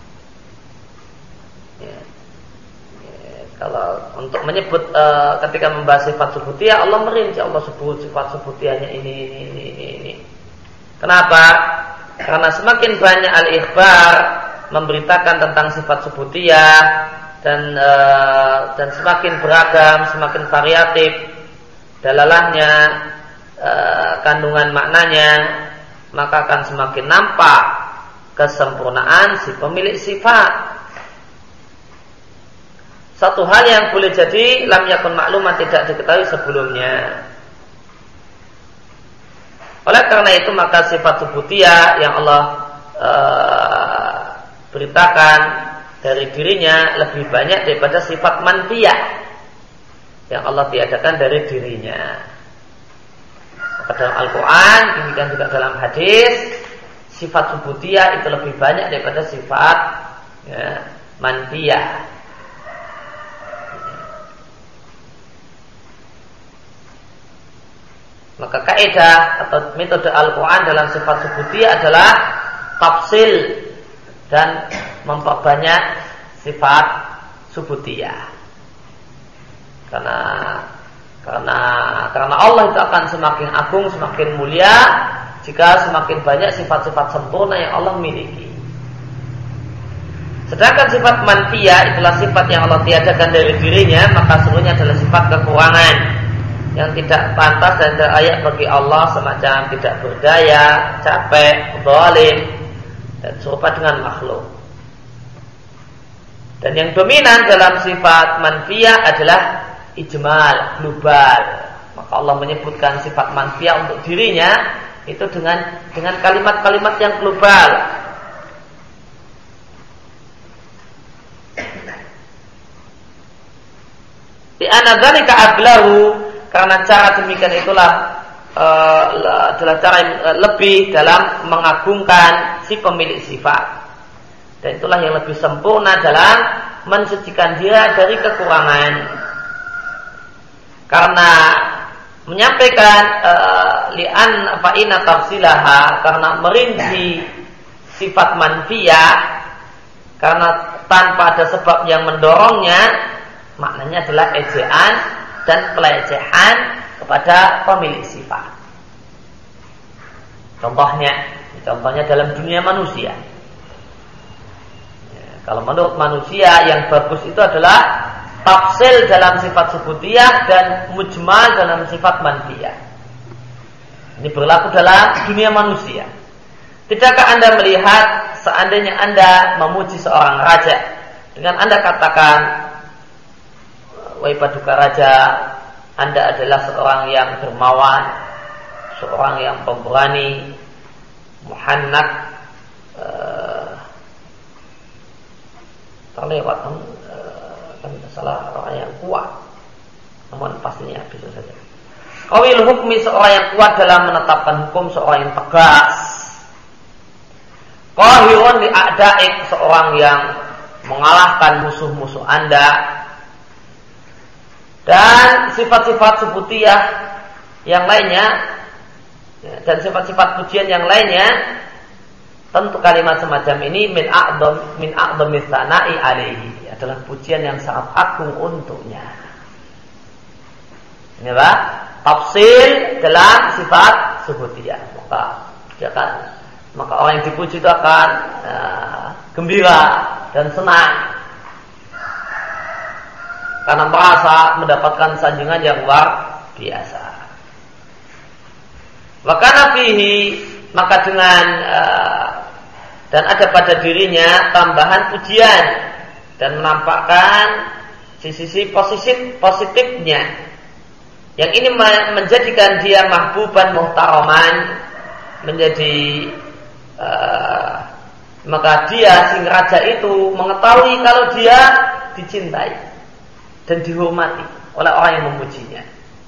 untuk menyebut e, ketika membahas sifat subutiyah Allah merinci, Allah sebut sifat subutiyahnya ini ini ini ini. ini. Kenapa? Karena semakin banyak al-ikhbar memberitakan tentang sifat subutiyah dan e, dan semakin beragam, semakin variatif dalalahnya, e, kandungan maknanya, maka akan semakin nampak kesempurnaan si pemilik sifat. Satu hal yang boleh jadi lam yakun makluman, tidak diketahui sebelumnya. Oleh karena itu maka sifat subutiyah yang Allah uh, beritakan dari dirinya lebih banyak daripada sifat manfiyah yang Allah tiadakan dari dirinya. Maka dalam Al-Quran, demikian juga dalam hadis, sifat subutiyah itu lebih banyak daripada sifat ya, manfiyah. Maka kaidah atau metode Al-Quran dalam sifat subutiyah adalah tafsil dan memperbanyak sifat subutiyah. Karena karena karena Allah itu akan semakin agung, semakin mulia jika semakin banyak sifat-sifat sempurna yang Allah miliki. Sedangkan sifat manfiyah itulah sifat yang Allah tiadakan dari dirinya, maka seluruhnya adalah sifat kekurangan yang tidak pantas dan tidak layak bagi Allah, semacam tidak berdaya, capek, zalim, dan serupa dengan makhluk. Dan yang dominan dalam sifat manfiyah adalah ijmal, global. Maka Allah menyebutkan sifat manfiyah untuk dirinya itu dengan dengan kalimat-kalimat yang global. Di anadzalika ablahu, karena cara demikian itulah uh, adalah cara yang uh, lebih dalam mengagungkan si pemilik sifat, dan itulah yang lebih sempurna dalam mensucikan dia dari kekurangan. Karena menyampaikan uh, li'an fa'ina tafsilaha, karena merinci sifat manfiyah karena tanpa ada sebab yang mendorongnya, maknanya adalah ejaan dan pelecehan kepada pemilik sifat. Contohnya, contohnya dalam dunia manusia. Ya, kalau menurut manusia yang bagus itu adalah tafsil dalam sifat subutiyah dan mujmal dalam sifat manfiyah. Ini berlaku dalam dunia manusia. Tidakkah Anda melihat seandainya Anda memuji seorang raja dengan Anda katakan, wahai paduka raja, Anda adalah seorang yang dermawan, seorang yang pemberani, muhannad, uh, terlewat, uh, kan salah, orang yang kuat, namun pastinya bisa saja. Qawil hukmi, seorang yang kuat dalam menetapkan hukum, seorang yang tegas. Qahirun li'a'da'ik, seorang yang mengalahkan musuh-musuh Anda. Dan sifat-sifat subutiyah yang lainnya, dan sifat-sifat pujian yang lainnya, tentu kalimat semacam ini min a'dham min a'dhamis tsana'i alaihi, adalah pujian yang sangat agung untuknya. Ini Pak, tafsil dalam sifat subutiyah. Maka dia akan, maka orang yang dipuji itu akan uh, gembira dan senang karena merasa mendapatkan sanjungan yang luar biasa. Wakana fihi, maka dengan uh, dan ada pada dirinya tambahan pujian dan menampakkan sisi-sisi positif positifnya, yang ini menjadikan dia mahbuban muhtaraman, menjadi uh, maka dia si raja itu mengetahui kalau dia dicintai dan dihormati oleh orang yang memujinya.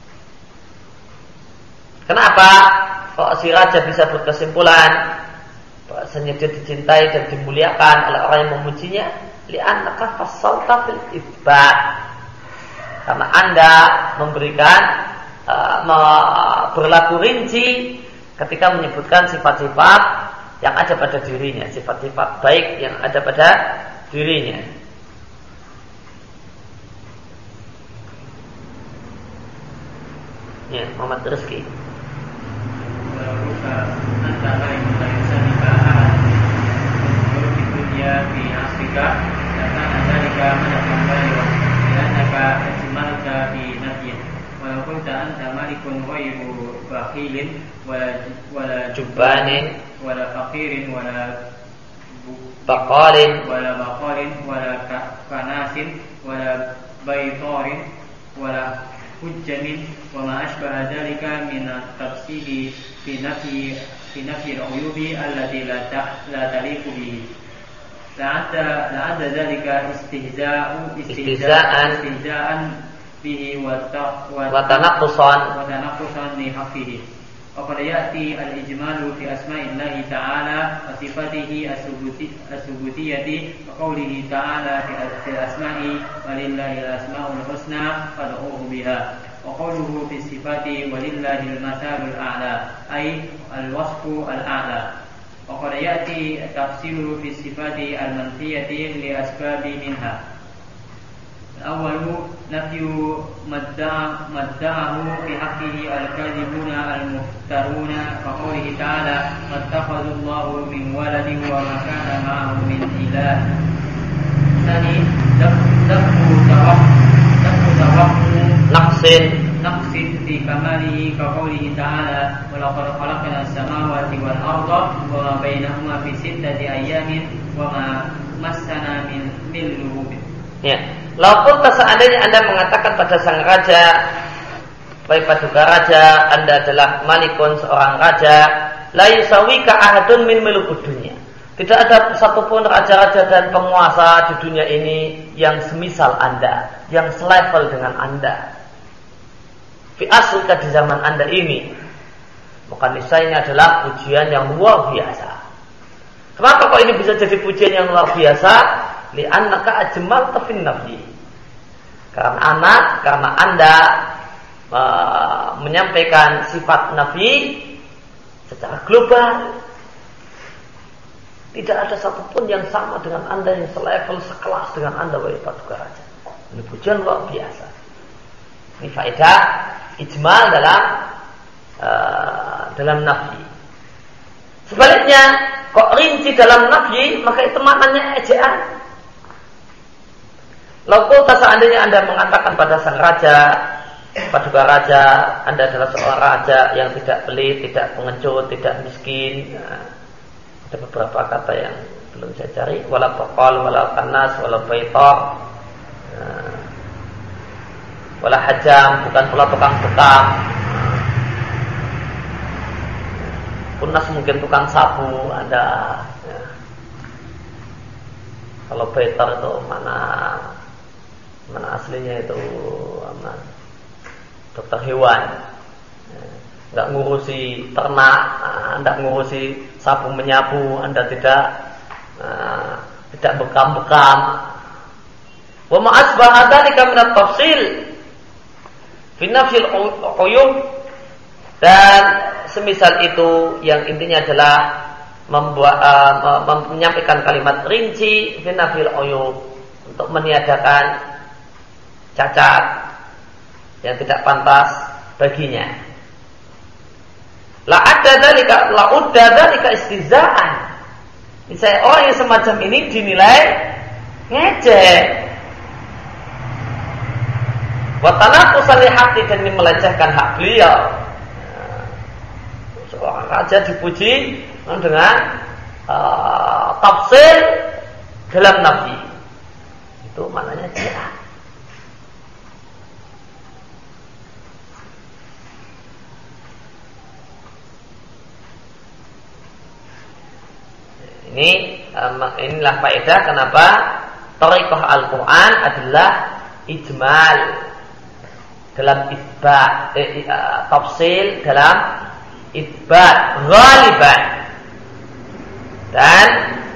Kenapa kok si raja bisa berkesimpulan bahwasanya dia dicintai dan dimuliakan oleh orang yang memujinya? Li'annaka fassalta fil itsbat, karena Anda memberikan uh, berlaku rinci ketika menyebutkan sifat-sifat yang ada pada dirinya, sifat-sifat baik yang ada pada dirinya. Ya, Muhammad Rizki. Ruka antara yang bisa dibahas untuk dia di Afrika karena ada di kamar kembali dan ada ijmalka di nabiy walaupun tak anta malikun ghairu bakhilin wala wala Jubbanin wala faqirin wala Baqalin wala baqalin wala kanasin wala baitarin wala hujjamin wa ma ashbaha dhalika min at-tafsili fi nafyi fi nafyi al-uyubi allati la la taliqu bihi la'adda la'adda dhalika istihza'u istihza'an istihza'an bihi wa wa tanaqqusan wa tanaqqusan li haqqihi wa qad ya'ti al-ijmalu fi asma'illahi ta'ala wa sifatihi as-subutiyyati wa qawlihi ta'ala fi asma'i walillahi al-asma'ul husna fad'uhu biha wa qawluhu fi sifati walillahi al-mathalul a'la ay al-wasfu al-a'la wa qad ya'ti tafsilu fi sifati al-manfiyati li asbabi minha al-awwalu nafyu madda'ahu fi haqqihi al-kadhibuna al-muftaruna fa qawlihi ta'ala mattakhadallahu min waladin wa ma kana ma'ahu min ilah tsani dafu tawaf dafu tawaffu naqsin naqsin fi kamalihi ka qawlihi ta'ala wa laqad khalaqna as-samawati wal arda wa ma bainahuma fi sittati ayyamin wa ma massana min min lughub. Ya, laupun seandainya Anda mengatakan pada sang raja, baik paduka raja, Anda adalah malikun seorang raja, la yusawika ahadun min mulukud dunya. Tidak ada satupun raja-raja dan penguasa di dunia ini yang semisal Anda, yang selevel dengan Anda. Fi aslika di zaman Anda ini, maka niscaya adalah pujian yang luar biasa. Kenapa kok ini bisa jadi pujian yang luar biasa? Li'annaka ajmalta fin nafyi. Karena anak, karena Anda uh, menyampaikan sifat nafi secara global. Tidak ada satupun yang sama dengan Anda, yang selevel, sekelas dengan Anda, wahai paduka raja. Ini pujian luar biasa. Ini faedah ijmal dalam uh, dalam nafi. Sebaliknya, kok rinci dalam nafi, maka itu maknanya ejaan. Lalu seandainya Anda mengatakan pada sang raja, paduka raja, Anda adalah seorang raja yang tidak pelit, tidak pengecut, tidak miskin. Nah, ada beberapa kata yang belum saya cari. Wala baqal, wala kanas, wala baitar, nah, wala hajam, bukan pula tukang bekam. Kunas mungkin tukang sapu Anda. Ya. Kalau baitar itu mana? Mana aslinya itu apa? Dokter hewan, nggak ngurusi ternak, Anda ngurusi sapu menyapu, Anda tidak uh, tidak bekam-bekam. Wa ma asbaha dzalika min at-tafsil fi nafsil uyub, dan semisal itu yang intinya adalah membuat uh, menyampaikan kalimat rinci fi nafsil uyub untuk meniadakan cacat yang tidak pantas baginya. La ada dalika, la udda dalika istizaan. Misalnya orang yang semacam ini dinilai ngejek. Wa tanaqqusan li haqqi, dan ini melecehkan hak beliau. Seorang raja dipuji dengan uh, tafsir dalam nafi. Itu maknanya jihad. Ini inilah faedah kenapa thariqah Al-Quran adalah ijmal dalam isbat, eh, uh, tafsil dalam isbat ghaliban, dan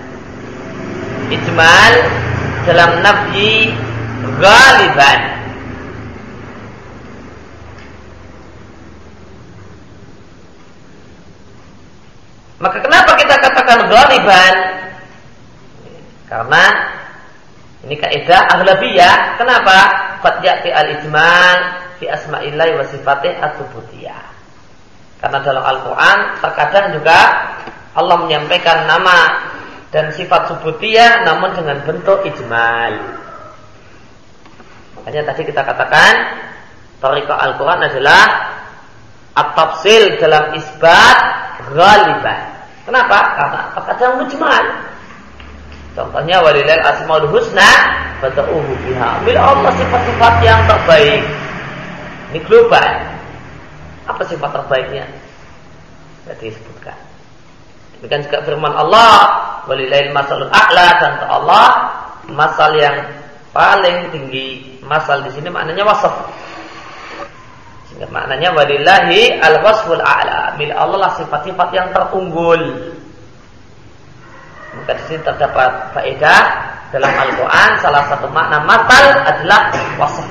ijmal dalam nafyi ghaliban. Maka kenapa kita katakan ghaliban? Karena ini kaidah aghlabiyah. Kenapa? Qad ya'ti al-ijmal fi asma'illahi wa sifatih at-tsubutiyah. Karena dalam Al-Quran terkadang juga Allah menyampaikan nama dan sifat subutiyah namun dengan bentuk ijmal. Makanya tadi kita katakan thariqah Al-Quran adalah at-tafsil dalam isbat ghaliban. Kenapa? Karena terkadang mujmal. Contohnya walillahil asmaul husna fad'uhu biha. Milik Allah sifat-sifat yang terbaik. Ini global. Apa sifat terbaiknya? Jadi disebutkan. Demikian juga firman Allah, walillahil masalul a'la, dan untuk Allah masal yang paling tinggi. Masal di sini maknanya wasaf. Sehingga maknanya walillahi al-wasful a'la. Milik Allah lah sifat-sifat yang terunggul. Maka di sini terdapat faedah dalam Al-Quran, salah satu makna masal adalah wasaf.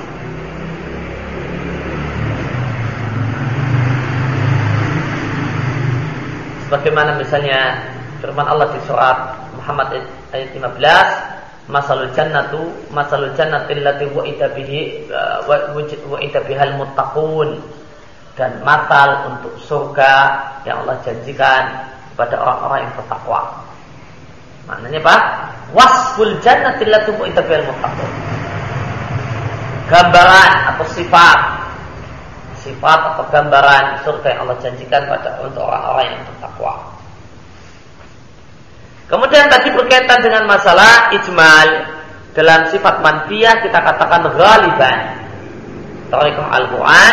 Bagaimana misalnya firman Allah di surat Muhammad ayat lima belas, masalul jannatu masalul jannati allati wa'ida bihi wa'ida bihal muttaqun, dan matal untuk surga yang Allah janjikan kepada orang-orang yang bertakwa. Maknanya apa? Wasful jannati allati wa'ida bihal muttaqun. Gambaran atau sifat sifat atau gambaran surga yang Allah janjikan pada untuk orang-orang yang bertakwa. Kemudian tadi berkaitan dengan masalah ijmal dalam sifat manfiyah, kita katakan ghaliban. Thariqah Al-Quran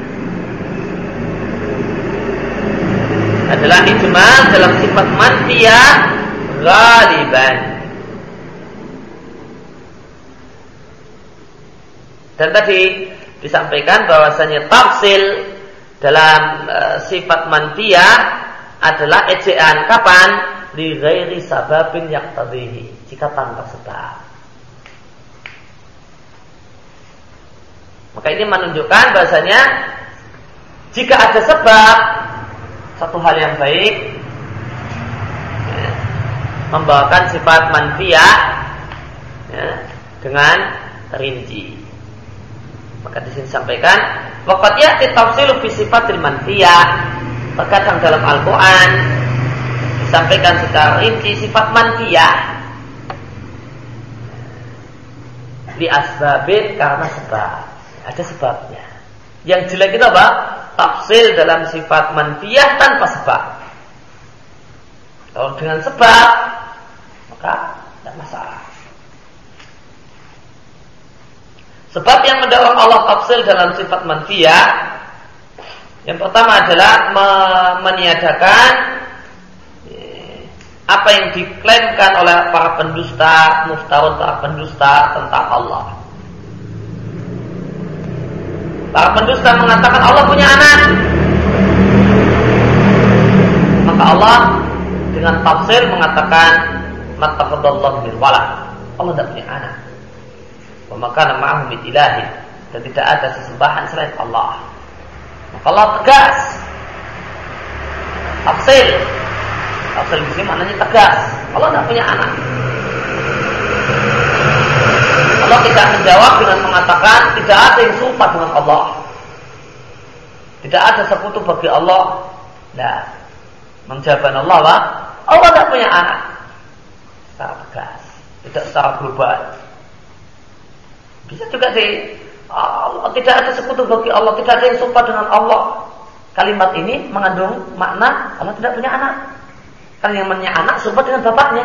adalah ijmal dalam sifat manfiyah ghaliban. Dan tadi disampaikan bahwasanya tafsil dalam e, sifat manfiyah adalah ejaan kapan? Li ghairi sababin yaqtadhihi, jika tanpa sebab. Maka ini menunjukkan bahwasanya jika ada sebab satu hal yang baik ya, membawakan sifat manfiyah ya, dengan rinci. Maka di sini sampaikan waqad ya'ti tafsilu fi sifatil manfiyah. Terkadang dalam Al-Quran disampaikan secara rinci sifat manfiyah li asbabin, karena sebab. Ada sebabnya. Yang jelek itu apa? Tafsil dalam sifat manfiyah tanpa sebab. Kalau dengan sebab maka tidak masalah. Sebab yang mendorong Allah tafsil dalam sifat manfiyah, yang pertama adalah meniadakan apa yang diklaimkan oleh para pendusta, muftarun para pendusta tentang Allah. Para pendusta mengatakan Allah punya anak, maka Allah dengan tafsir mengatakan mattakhadallahu min walad, Allah tidak punya anak. Maka nama'ahu min ilahi, dan tidak ada sesembahan selain Allah. Maka Allah tegas tafsir. Tafsir di sini maknanya tegas. Allah tidak punya anak. Allah tidak menjawab dengan mengatakan tidak ada yang serupa dengan Allah. Tidak ada sekutu bagi Allah. Nah, menjawabkan Allah apa? Allah tidak punya anak. Secara tegas, tidak secara global. Bisa juga di Allah, tidak ada sekutu bagi Allah, tidak ada yang serupa dengan Allah. Kalimat ini mengandung makna Allah tidak punya anak. Kan yang namanya anak serupa dengan bapaknya.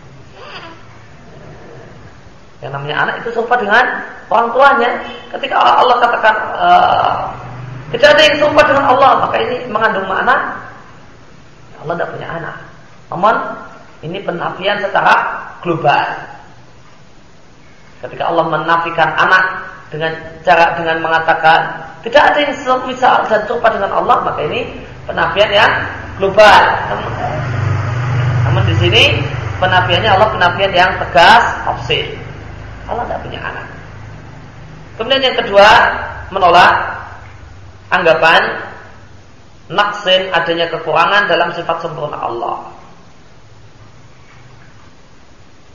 Yang namanya anak itu serupa dengan orang tuanya. Ketika Allah katakan uh, tidak ada yang serupa dengan Allah, maka ini mengandung makna Allah tidak punya anak. Namun ini penafian secara global. Ketika Allah menafikan anak dengan cara dengan mengatakan tidak ada yang semisal dan serupa dengan Allah, maka ini penafian yang global. Namun di sini penafiannya Allah penafian yang tegas, tafsir. Allah tidak punya anak. Kemudian yang kedua, menolak anggapan naqsin, adanya kekurangan dalam sifat sempurna Allah.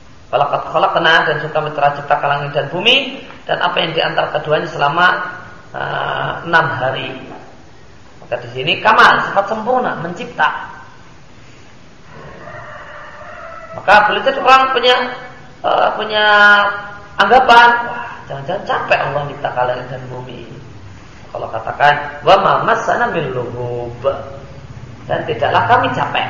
Walaqad khalaqna, dan suka telah ciptakan langit dan bumi dan apa yang diantara keduanya selama uh, enam hari. Maka di sini kamal, sifat sempurna, mencipta. Maka boleh jadi orang punya uh, punya anggapan, wah, jangan-jangan capek Allah menciptakan langit dan bumi. Kalau katakan, wa ma massana min lughub, dan tidaklah kami capek.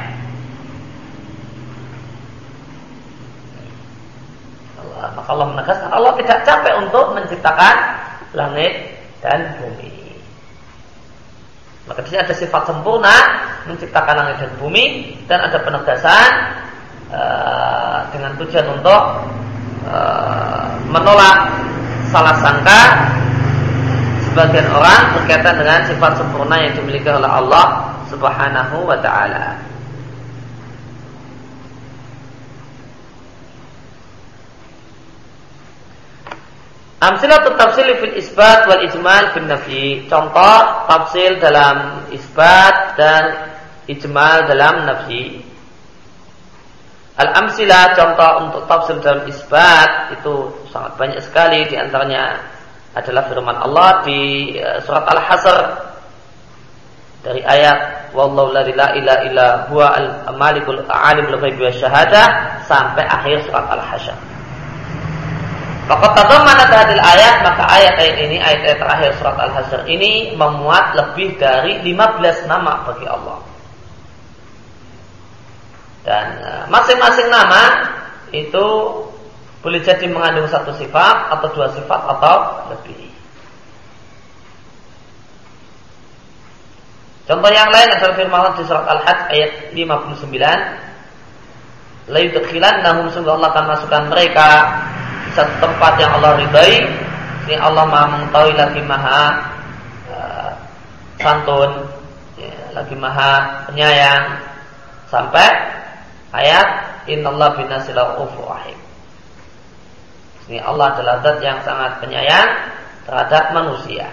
Allah, maka Allah menegaskan Allah tidak capek untuk menciptakan langit dan bumi. Maka di sini ada sifat sempurna menciptakan langit dan bumi, dan ada penegasan uh, dengan tujuan untuk uh, menolak salah sangka sebagian orang berkaitan dengan sifat sempurna yang dimiliki oleh Allah Subhanahu wa ta'ala. Amsilatut tafsil fil isbat wal ijmal bin nafi. Contoh tafsil dalam isbat dan ijmal dalam nafi. Al-amsilah, contoh untuk tafsil dalam isbat itu sangat banyak sekali. Di antaranya adalah firman Allah di surat Al-Hasr dari ayat wallahu la ilaha illa huwa al-malikul alimul ghaibi wasyahadah sampai akhir surat Al-Hasyr. Maka tadammanat hadil ayat, maka ayat-ayat ini, ayat-ayat terakhir surat Al-Hasyr ini memuat lebih dari lima belas nama bagi Allah. Dan masing-masing nama itu boleh jadi mengandung satu sifat atau dua sifat atau lebih. Contoh yang lain adalah firman Allah di surat Al-Hajj ayat lima puluh sembilan. La yudkhilannahum, sungguh Allah akan masukkan mereka satu tempat yang Allah ridai. Ini Allah Maha mengetahui, lagi Maha uh, santun, ya, lagi Maha penyayang, sampai ayat innallaha bin-nasi la'ufur rahim. Ini Allah adalah zat yang sangat penyayang terhadap manusia.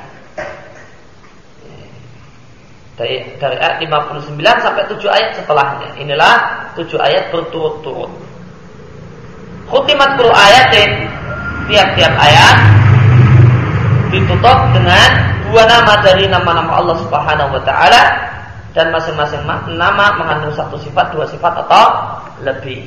Dari, dari ayat lima puluh sembilan sampai tujuh ayat setelahnya. Inilah tujuh ayat berturut-turut. Khutimat kullu ayatin, tiap-tiap ayat ditutup dengan dua nama dari nama-nama Allah Subhanahu wa ta'ala, dan masing-masing nama mengandung satu sifat, dua sifat atau lebih.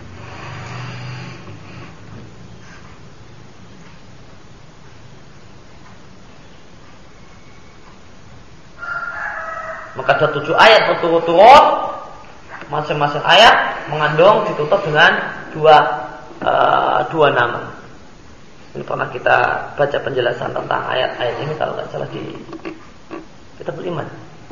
Maka ada tujuh ayat berturut-turut, masing-masing ayat mengandung ditutup dengan dua uh, dua nama. Ini pernah kita baca penjelasan tentang ayat-ayat ini kalau tidak salah di kitab Iman.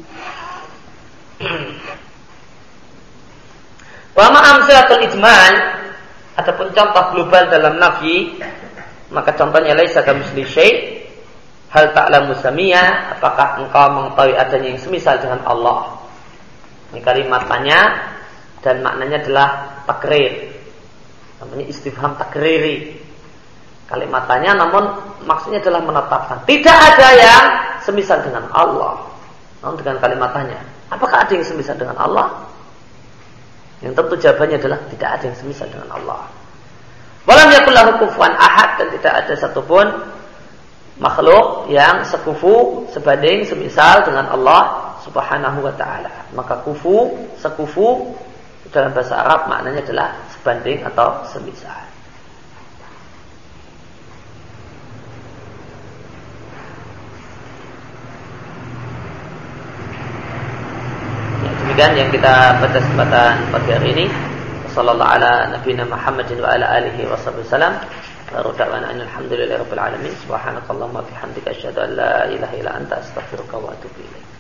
Wa ma amsilatul ijmal, adapun contoh global dalam nafi, maka contohnya laisa kamitsli syai'. Hal ta'lamu samia, apakah engkau mengetahui adanya yang semisal dengan Allah? Ini kalimat tanya dan maknanya adalah takrir. Namanya istifham takriri. Kalimat tanya namun maksudnya adalah menetapkan tidak ada yang semisal dengan Allah. Namun dengan kalimat tanya, apakah ada yang semisal dengan Allah? Yang tentu jawabannya adalah tidak ada yang semisal dengan Allah. Walam yakul lahu kufuwan ahad, dan tidak ada satupun makhluk yang sekufu, sebanding, semisal dengan Allah Subhanahu wa ta'ala. Maka kufu, sekufu dalam bahasa Arab maknanya adalah sebanding atau semisal. Ya, demikian yang kita baca kesempatan pagi hari ini. Sallallahu ala nabiyina Muhammadin wa ala alihi wa sallam. Baru da'wana alhamdulillahi rabbil alamin. Subhanakallahumma bihamdika asyhadu an la ilaha illa anta astaghfiruka wa atubu ilaik.